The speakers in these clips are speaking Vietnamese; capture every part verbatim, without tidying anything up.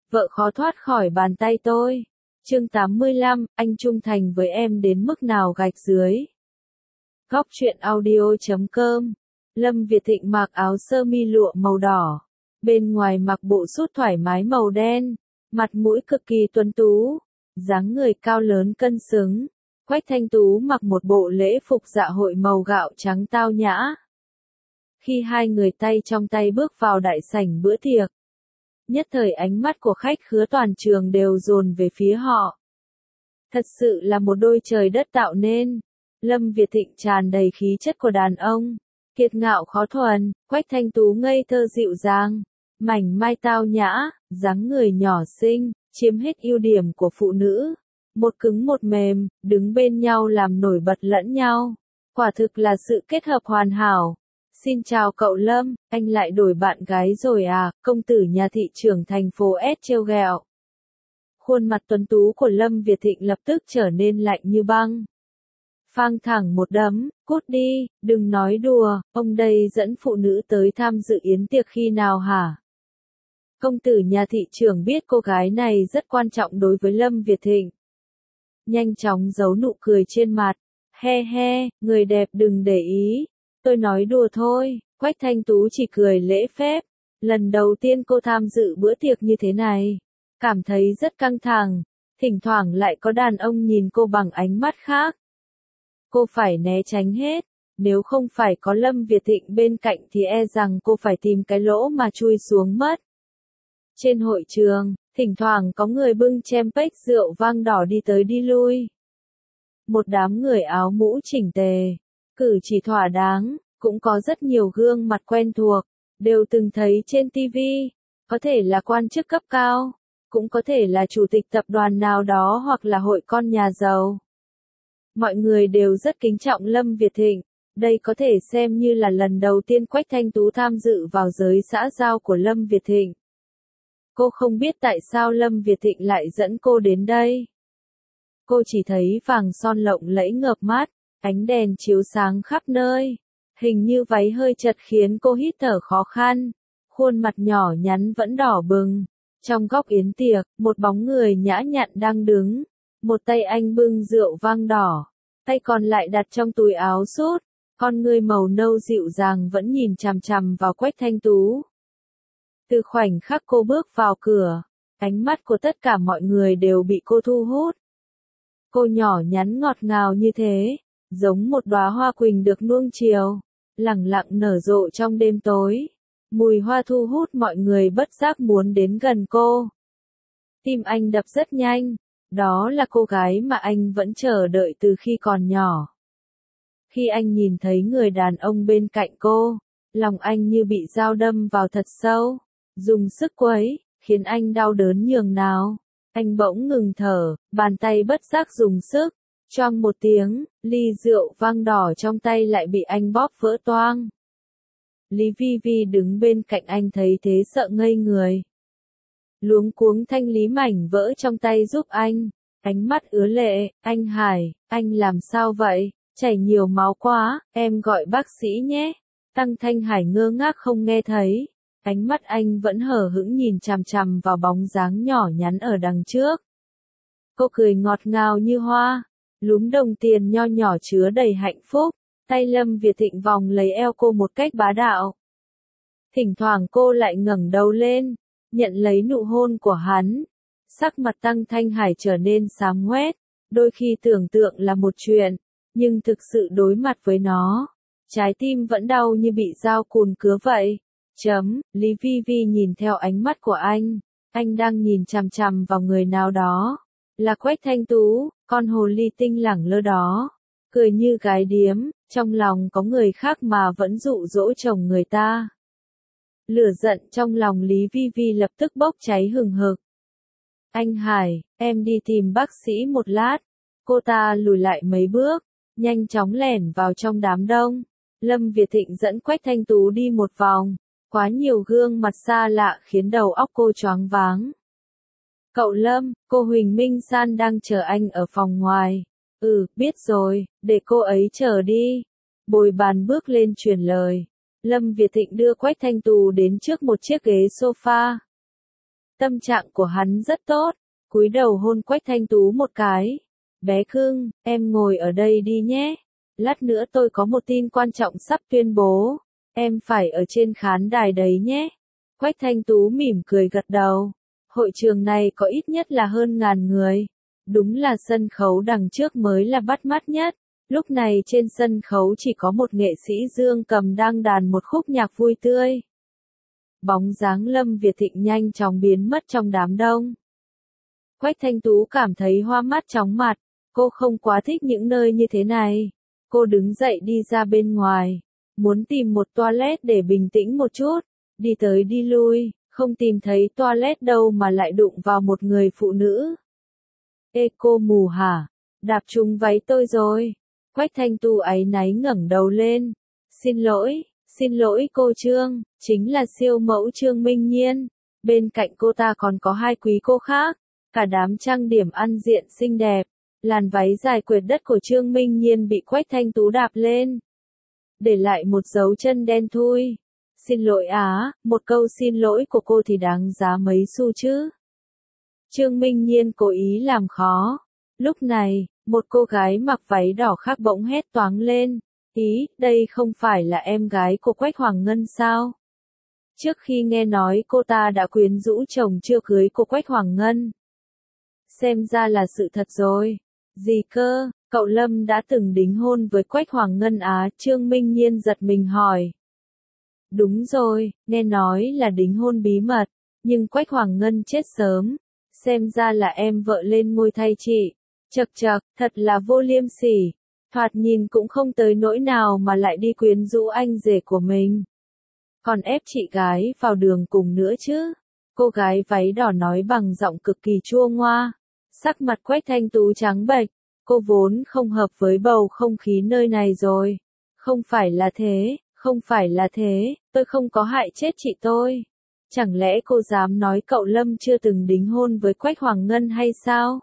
vợ khó thoát khỏi bàn tay tôi. Chương tám mươi lăm, anh trung thành với em đến mức nào gạch dưới. Góc truyện audio chấm com. Lâm Việt Thịnh mặc áo sơ mi lụa màu đỏ, bên ngoài mặc bộ sút thoải mái màu đen, mặt mũi cực kỳ tuấn tú, dáng người cao lớn cân xứng. Quách Thanh Tú mặc một bộ lễ phục dạ hội màu gạo trắng tao nhã. Khi hai người tay trong tay bước vào đại sảnh bữa tiệc, nhất thời ánh mắt của khách khứa toàn trường đều dồn về phía họ. Thật sự là một đôi trời đất tạo nên. Lâm Việt Thịnh tràn đầy khí chất của đàn ông, kiệt ngạo khó thuần. Quách Thanh Tú ngây thơ dịu dàng, mảnh mai tao nhã, dáng người nhỏ xinh, chiếm hết ưu điểm của phụ nữ. Một cứng một mềm, đứng bên nhau làm nổi bật lẫn nhau. Quả thực là sự kết hợp hoàn hảo. Xin chào cậu Lâm, anh lại đổi bạn gái rồi à? Công tử nhà thị trưởng thành phố S trêu ghẹo. Khuôn mặt tuấn tú của Lâm Việt Thịnh lập tức trở nên lạnh như băng. Phang thẳng một đấm, cút đi, đừng nói đùa, ông đây dẫn phụ nữ tới tham dự yến tiệc khi nào hả? Công tử nhà thị trưởng biết cô gái này rất quan trọng đối với Lâm Việt Thịnh. Nhanh chóng giấu nụ cười trên mặt. He he, người đẹp đừng để ý. Tôi nói đùa thôi. Quách Thanh Tú chỉ cười lễ phép. Lần đầu tiên cô tham dự bữa tiệc như thế này, cảm thấy rất căng thẳng. Thỉnh thoảng lại có đàn ông nhìn cô bằng ánh mắt khác. Cô phải né tránh hết. Nếu không phải có Lâm Việt Thịnh bên cạnh thì e rằng cô phải tìm cái lỗ mà chui xuống mất. Trên hội trường, thỉnh thoảng có người bưng champagne rượu vang đỏ đi tới đi lui. Một đám người áo mũ chỉnh tề, cử chỉ thỏa đáng, cũng có rất nhiều gương mặt quen thuộc, đều từng thấy trên ti vi, có thể là quan chức cấp cao, cũng có thể là chủ tịch tập đoàn nào đó hoặc là hội con nhà giàu. Mọi người đều rất kính trọng Lâm Việt Thịnh, đây có thể xem như là lần đầu tiên Quách Thanh Tú tham dự vào giới xã giao của Lâm Việt Thịnh. Cô không biết tại sao Lâm Việt Thịnh lại dẫn cô đến đây. Cô chỉ thấy vàng son lộng lẫy ngợp mắt, ánh đèn chiếu sáng khắp nơi. Hình như váy hơi chật khiến cô hít thở khó khăn. Khuôn mặt nhỏ nhắn vẫn đỏ bừng. Trong góc yến tiệc, một bóng người nhã nhặn đang đứng. Một tay anh bưng rượu vang đỏ, tay còn lại đặt trong túi áo sút. Con người màu nâu dịu dàng vẫn nhìn chằm chằm vào Quách Thanh Tú. Từ khoảnh khắc cô bước vào cửa, ánh mắt của tất cả mọi người đều bị cô thu hút. Cô nhỏ nhắn ngọt ngào như thế, giống một đóa hoa quỳnh được nuông chiều, lẳng lặng nở rộ trong đêm tối. Mùi hoa thu hút mọi người bất giác muốn đến gần cô. Tim anh đập rất nhanh, đó là cô gái mà anh vẫn chờ đợi từ khi còn nhỏ. Khi anh nhìn thấy người đàn ông bên cạnh cô, lòng anh như bị dao đâm vào thật sâu. Dùng sức quấy, khiến anh đau đớn nhường nào. Anh bỗng ngừng thở, bàn tay bất giác dùng sức. Choang một tiếng, ly rượu vang đỏ trong tay lại bị anh bóp vỡ toang. Lý Vi Vi đứng bên cạnh anh thấy thế sợ ngây người. Luống cuống thanh lý mảnh vỡ trong tay giúp anh. Ánh mắt ứa lệ, anh Hải, anh làm sao vậy? Chảy nhiều máu quá, em gọi bác sĩ nhé. Tăng Thanh Hải ngơ ngác không nghe thấy. Ánh mắt anh vẫn hờ hững nhìn chằm chằm vào bóng dáng nhỏ nhắn ở đằng trước. Cô cười ngọt ngào như hoa, lúm đồng tiền nho nhỏ chứa đầy hạnh phúc. Tay Lâm Việt Thịnh vòng lấy eo cô một cách bá đạo. Thỉnh thoảng cô lại ngẩng đầu lên, nhận lấy nụ hôn của hắn. Sắc mặt Tăng Thanh Hải trở nên xám ngoét, đôi khi tưởng tượng là một chuyện, nhưng thực sự đối mặt với nó, trái tim vẫn đau như bị dao cùn cứa vậy. Chấm, Lý Vi Vi nhìn theo ánh mắt của anh, anh đang nhìn chằm chằm vào người nào đó. Là Quách Thanh Tú, con hồ ly tinh lẳng lơ đó, cười như gái điếm, trong lòng có người khác mà vẫn dụ dỗ chồng người ta. Lửa giận trong lòng Lý Vi Vi lập tức bốc cháy hừng hực. Anh Hải, em đi tìm bác sĩ một lát. Cô ta lùi lại mấy bước, nhanh chóng lẻn vào trong đám đông. Lâm Việt Thịnh dẫn Quách Thanh Tú đi một vòng. Quá nhiều gương mặt xa lạ khiến đầu óc cô choáng váng. Cậu Lâm, cô Huỳnh Minh San đang chờ anh ở phòng ngoài. Ừ, biết rồi, để cô ấy chờ đi. Bồi bàn bước lên truyền lời. Lâm Việt Thịnh đưa Quách Thanh Tú đến trước một chiếc ghế sofa. Tâm trạng của hắn rất tốt, cúi đầu hôn Quách Thanh Tú một cái. Bé cưng, em ngồi ở đây đi nhé. Lát nữa tôi có một tin quan trọng sắp tuyên bố. Em phải ở trên khán đài đấy nhé. Quách Thanh Tú mỉm cười gật đầu. Hội trường này có ít nhất là hơn ngàn người. Đúng là sân khấu đằng trước mới là bắt mắt nhất. Lúc này trên sân khấu chỉ có một nghệ sĩ dương cầm đang đàn một khúc nhạc vui tươi. Bóng dáng Lâm Việt Thịnh nhanh chóng biến mất trong đám đông. Quách Thanh Tú cảm thấy hoa mắt chóng mặt. Cô không quá thích những nơi như thế này. Cô đứng dậy đi ra bên ngoài. Muốn tìm một toilet để bình tĩnh một chút. Đi tới đi lui, không tìm thấy toilet đâu mà lại đụng vào một người phụ nữ. Ê cô mù hả? Đạp trúng váy tôi rồi. Quách Thanh Tú áy náy ngẩng đầu lên. Xin lỗi, xin lỗi cô Trương, chính là siêu mẫu Trương Minh Nhiên. Bên cạnh cô ta còn có hai quý cô khác. Cả đám trang điểm ăn diện xinh đẹp. Làn váy dài quệt đất của Trương Minh Nhiên bị Quách Thanh Tú đạp lên. Để lại một dấu chân đen thui. Xin lỗi á, một câu xin lỗi của cô thì đáng giá mấy xu chứ. Trương Minh Nhiên cố ý làm khó. Lúc này, một cô gái mặc váy đỏ khác bỗng hét toáng lên. Ý, đây không phải là em gái của Quách Hoàng Ngân sao? Trước khi nghe nói cô ta đã quyến rũ chồng chưa cưới của Quách Hoàng Ngân. Xem ra là sự thật rồi. Gì cơ, cậu Lâm đã từng đính hôn với Quách Hoàng Ngân á? Trương Minh Nhiên giật mình hỏi. Đúng rồi, nghe nói là đính hôn bí mật, nhưng Quách Hoàng Ngân chết sớm. Xem ra là em vợ lên ngôi thay chị. Chậc chậc, thật là vô liêm sỉ. Thoạt nhìn cũng không tới nỗi nào mà lại đi quyến rũ anh rể của mình. Còn ép chị gái vào đường cùng nữa chứ. Cô gái váy đỏ nói bằng giọng cực kỳ chua ngoa. Sắc mặt Quách Thanh Tú trắng bệch. Cô vốn không hợp với bầu không khí nơi này rồi. Không phải là thế, không phải là thế, tôi không có hại chết chị tôi. Chẳng lẽ cô dám nói cậu Lâm chưa từng đính hôn với Quách Hoàng Ngân hay sao?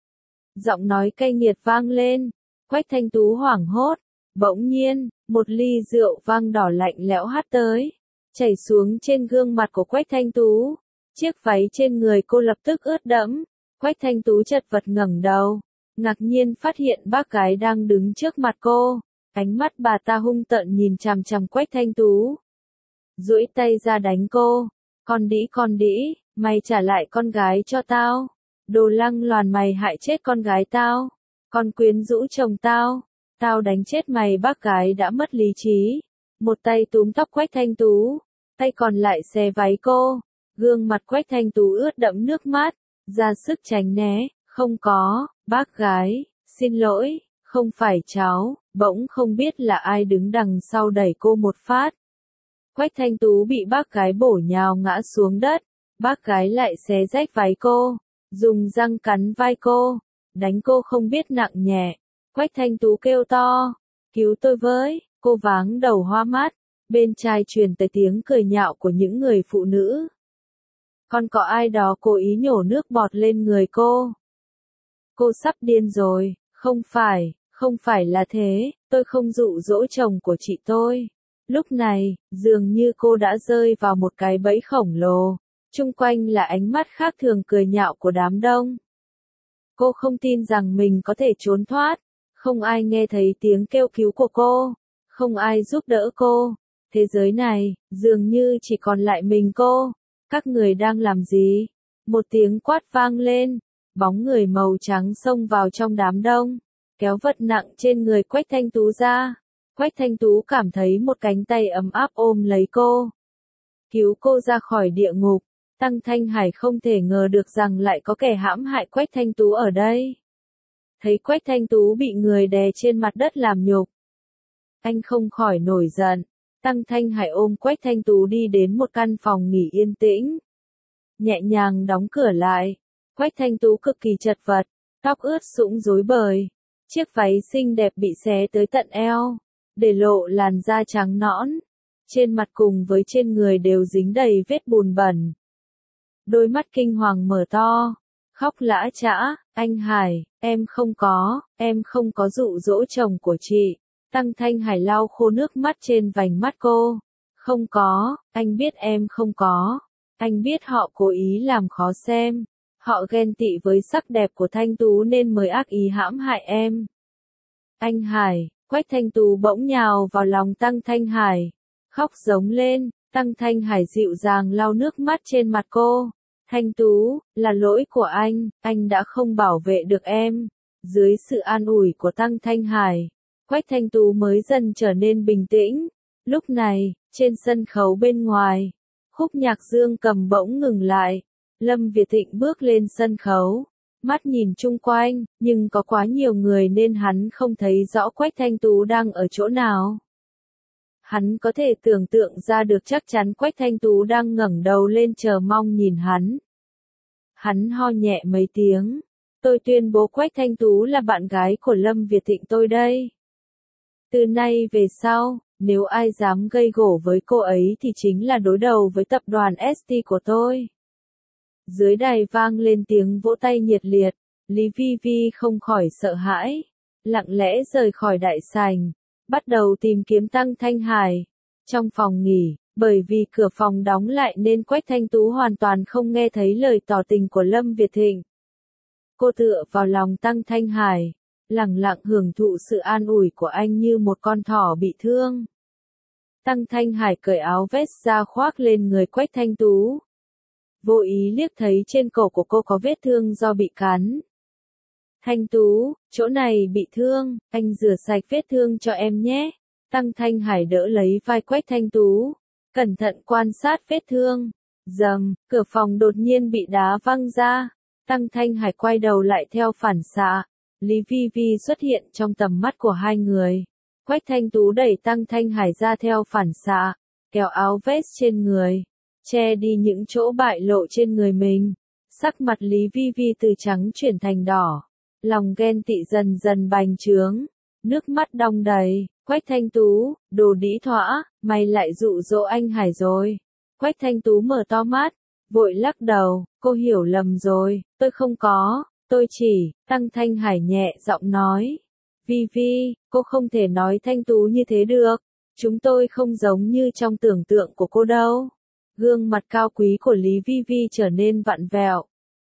Giọng nói cay nghiệt vang lên. Quách Thanh Tú hoảng hốt. Bỗng nhiên, một ly rượu vang đỏ lạnh lẽo hắt tới. Chảy xuống trên gương mặt của Quách Thanh Tú. Chiếc váy trên người cô lập tức ướt đẫm. Quách Thanh Tú chật vật ngẩng đầu. Ngạc nhiên phát hiện bác gái đang đứng trước mặt cô. Ánh mắt bà ta hung tợn nhìn chằm chằm Quách Thanh Tú. Duỗi tay ra đánh cô. Con đĩ con đĩ, mày trả lại con gái cho tao. Đồ lăng loàn, mày hại chết con gái tao. Con quyến rũ chồng tao. Tao đánh chết mày. Bác gái đã mất lý trí. Một tay túm tóc Quách Thanh Tú. Tay còn lại xé váy cô. Gương mặt Quách Thanh Tú ướt đẫm nước mắt. Ra sức tránh né. Không có, bác gái, xin lỗi, không phải cháu. Bỗng không biết là ai đứng đằng sau đẩy cô một phát. Quách Thanh Tú bị bác gái bổ nhào ngã xuống đất. Bác gái lại xé rách váy cô. Dùng răng cắn vai cô. Đánh cô không biết nặng nhẹ. Quách Thanh Tú kêu to. Cứu tôi với. Cô váng đầu hoa mắt. Bên tai truyền tới tiếng cười nhạo của những người phụ nữ. Còn có ai đó cố ý nhổ nước bọt lên người cô. Cô sắp điên rồi. Không phải, không phải là thế. Tôi không dụ dỗ chồng của chị tôi. Lúc này, dường như cô đã rơi vào một cái bẫy khổng lồ. Chung quanh là ánh mắt khác thường cười nhạo của đám đông. Cô không tin rằng mình có thể trốn thoát. Không ai nghe thấy tiếng kêu cứu của cô. Không ai giúp đỡ cô. Thế giới này, dường như chỉ còn lại mình cô. Các người đang làm gì? Một tiếng quát vang lên. Bóng người màu trắng xông vào trong đám đông. Kéo vật nặng trên người Quách Thanh Tú ra. Quách Thanh Tú cảm thấy một cánh tay ấm áp ôm lấy cô. Cứu cô ra khỏi địa ngục. Tăng Thanh Hải không thể ngờ được rằng lại có kẻ hãm hại Quách Thanh Tú ở đây. Thấy Quách Thanh Tú bị người đè trên mặt đất làm nhục. Anh không khỏi nổi giận. Tăng Thanh Hải ôm Quách Thanh Tú đi đến một căn phòng nghỉ yên tĩnh. Nhẹ nhàng đóng cửa lại. Quách Thanh Tú cực kỳ chật vật. Tóc ướt sũng rối bời. Chiếc váy xinh đẹp bị xé tới tận eo. Để lộ làn da trắng nõn. Trên mặt cùng với trên người đều dính đầy vết bùn bẩn. Đôi mắt kinh hoàng mở to. Khóc lã chã. Anh Hải, em không có, em không có dụ dỗ chồng của chị. Tăng Thanh Hải lau khô nước mắt trên vành mắt cô. Không có, anh biết em không có. Anh biết họ cố ý làm khó xem. Họ ghen tị với sắc đẹp của Thanh Tú nên mới ác ý hãm hại em. Anh Hải, Quách Thanh Tú bỗng nhào vào lòng Tăng Thanh Hải. Khóc giống lên, Tăng Thanh Hải dịu dàng lau nước mắt trên mặt cô. Thanh Tú, là lỗi của anh, anh đã không bảo vệ được em. Dưới sự an ủi của Tăng Thanh Hải, Quách Thanh Tú mới dần trở nên bình tĩnh. Lúc này, trên sân khấu bên ngoài, khúc nhạc Dương Cầm bỗng ngừng lại. Lâm Việt Thịnh bước lên sân khấu, mắt nhìn chung quanh, nhưng có quá nhiều người nên hắn không thấy rõ Quách Thanh Tú đang ở chỗ nào. Hắn có thể tưởng tượng ra được chắc chắn Quách Thanh Tú đang ngẩng đầu lên chờ mong nhìn hắn. Hắn ho nhẹ mấy tiếng. Tôi tuyên bố Quách Thanh Tú là bạn gái của Lâm Việt Thịnh tôi đây. Từ nay về sau, nếu ai dám gây gổ với cô ấy thì chính là đối đầu với tập đoàn ét tê của tôi. Dưới đài vang lên tiếng vỗ tay nhiệt liệt, Lý Vi Vi không khỏi sợ hãi, lặng lẽ rời khỏi đại sảnh, bắt đầu tìm kiếm Tăng Thanh Hải. Trong phòng nghỉ, bởi vì cửa phòng đóng lại nên Quách Thanh Tú hoàn toàn không nghe thấy lời tỏ tình của Lâm Việt Thịnh. Cô tựa vào lòng Tăng Thanh Hải, lặng lặng hưởng thụ sự an ủi của anh như một con thỏ bị thương. Tăng Thanh Hải cởi áo vest ra khoác lên người Quách Thanh Tú. Vô ý liếc thấy trên cổ của cô có vết thương do bị cắn. Thanh Tú, chỗ này bị thương, anh rửa sạch vết thương cho em nhé. Tăng Thanh Hải đỡ lấy vai Quách Thanh Tú, cẩn thận quan sát vết thương. Dầm, cửa phòng đột nhiên bị đá văng ra. Tăng Thanh Hải quay đầu lại theo phản xạ. Lý Vi Vi xuất hiện trong tầm mắt của hai người. Quách Thanh Tú đẩy Tăng Thanh Hải ra theo phản xạ, kéo áo vest trên người, che đi những chỗ bại lộ trên người mình. Sắc mặt Lý Vi Vi từ trắng chuyển thành đỏ, lòng ghen tị dần dần bành trướng, nước mắt đong đầy. Quách Thanh Tú, đồ đĩ thõa, mày lại dụ dỗ anh Hải rồi. Quách Thanh Tú mở to mắt, vội lắc đầu, cô hiểu lầm rồi, tôi không có, tôi chỉ, Tăng Thanh Hải nhẹ giọng nói. Vi Vi, cô không thể nói Thanh Tú như thế được, chúng tôi không giống như trong tưởng tượng của cô đâu. Gương mặt cao quý của Lý Vi Vi trở nên vặn vẹo.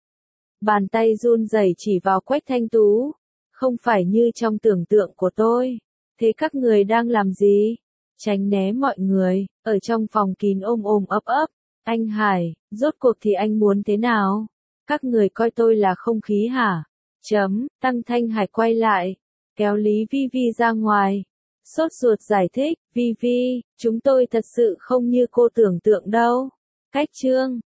Bàn tay run rẩy chỉ vào Quách Thanh Tú. Không phải như trong tưởng tượng của tôi. Thế các người đang làm gì? Tránh né mọi người, ở trong phòng kín ôm ôm ấp ấp. Anh Hải, rốt cuộc thì anh muốn thế nào? Các người coi tôi là không khí hả? Chấm, Tăng Thanh Hải quay lại, kéo Lý Vi Vi ra ngoài. Sốt ruột giải thích, Vi Vi, chúng tôi thật sự không như cô tưởng tượng đâu. Cách chương